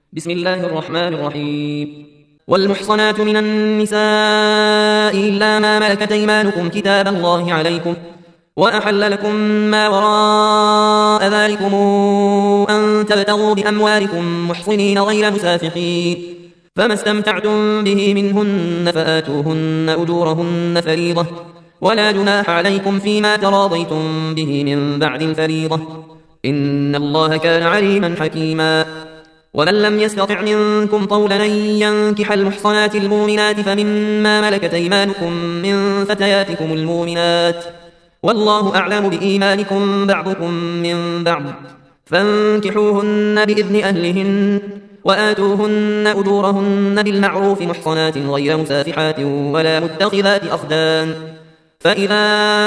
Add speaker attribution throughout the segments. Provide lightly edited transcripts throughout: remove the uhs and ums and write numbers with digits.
Speaker 1: بسم الله الرحمن الرحيم. والمحصنات من النساء إلا ما ملكت أيمانكم كتاب الله عليكم، وأحل لكم ما وراء ذلكم أن تبتغوا بأموالكم محصنين غير مسافحين، فما استمتعتم به منهن فآتوهن أجورهن فريضة، ولا جناح عليكم فيما تراضيتم به من بعد الفريضة، إن الله كان عليما حكيما. ومن لم يستطع منكم طولا أن ينكح المحصنات المؤمنات فمما ملكت أيمانكم من فتياتكم المؤمنات، والله أعلم بإيمانكم بعضكم من بعض، فانكحوهن بإذن أهلهن، وآتوهن أجورهن بالمعروف محصنات غير مسافحات ولا متخذات أخدان، فإذا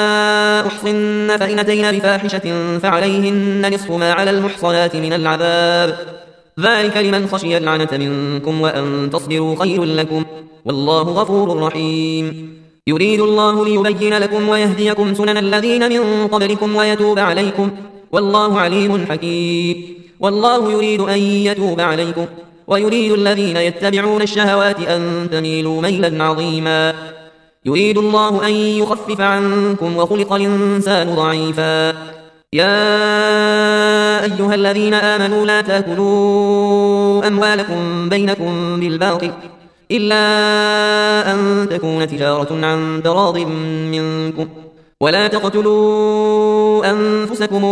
Speaker 1: أحصن فإن أتين بفاحشة فعليهن نصف ما على المحصنات من العذاب، ذلك لمن خشي العنة منكم، وأن تصبروا خير لكم، والله غفور رحيم. يريد الله ليبين لكم ويهديكم سنن الذين من قبلكم ويتوب عليكم، والله عليم حكيم. والله يريد أن يتوب عليكم، ويريد الذين يتبعون الشهوات أن تميلوا ميلا عظيما. يريد الله أن يخفف عنكم وخلق الإنسان ضعيفا. يا أيها الذين آمنوا لا تأكلوا أموالكم بينكم بالباطل إلا أن تكون تجارة عن تراض منكم، ولا تقتلوا أنفسكم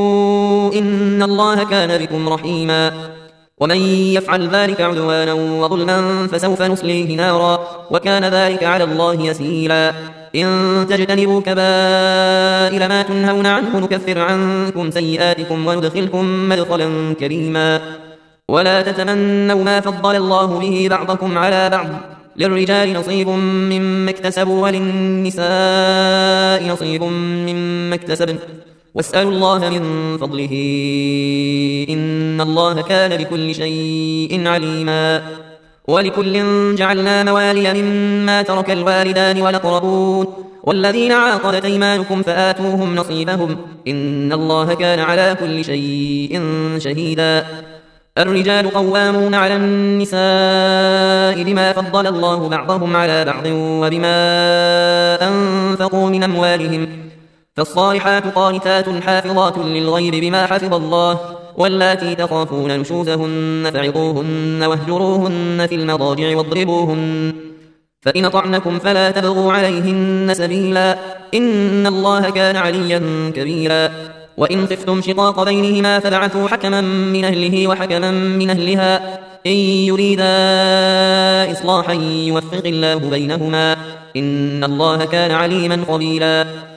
Speaker 1: إن الله كان بكم رحيما. ومن يفعل ذلك عدوانا وظلما فسوف نصليه نارا، وكان ذلك على الله يسيرا. إن تجتنبوا كبائر ما تنهون عنه نكفر عنكم سيئاتكم وندخلكم مدخلا كريما. ولا تتمنوا ما فضل الله به بعضكم على بعض، للرجال نصيب مما اكتسبوا وللنساء نصيب مما اكتسبن، واسألوا الله من فضله إن الله كان بكل شيء عليما. ولكل جعلنا موالي مما ترك الوالدان والأقربون والذين عاقدت أيمانكم فآتوهم نصيبهم، إن الله كان على كل شيء شهيدا. الرجال قوامون على النساء بما فضل الله بعضهم على بعض وبما أنفقوا من أموالهم، فالصالحات قانتات حافظات للغيب بما حفظ الله، واللاتي تخافون نشوزهن فعظوهن واهجروهن في المضاجع واضربوهن، فإن أطعنكم فلا تبغوا عليهن سبيلا، إن الله كان عليا كبيرا. وإن خفتم شقاق بينهما فابعثوا حكما من أهله وحكما من أهلها إن يريدا إصلاحا يوفق الله بينهما، إن الله كان عليما خبيرا.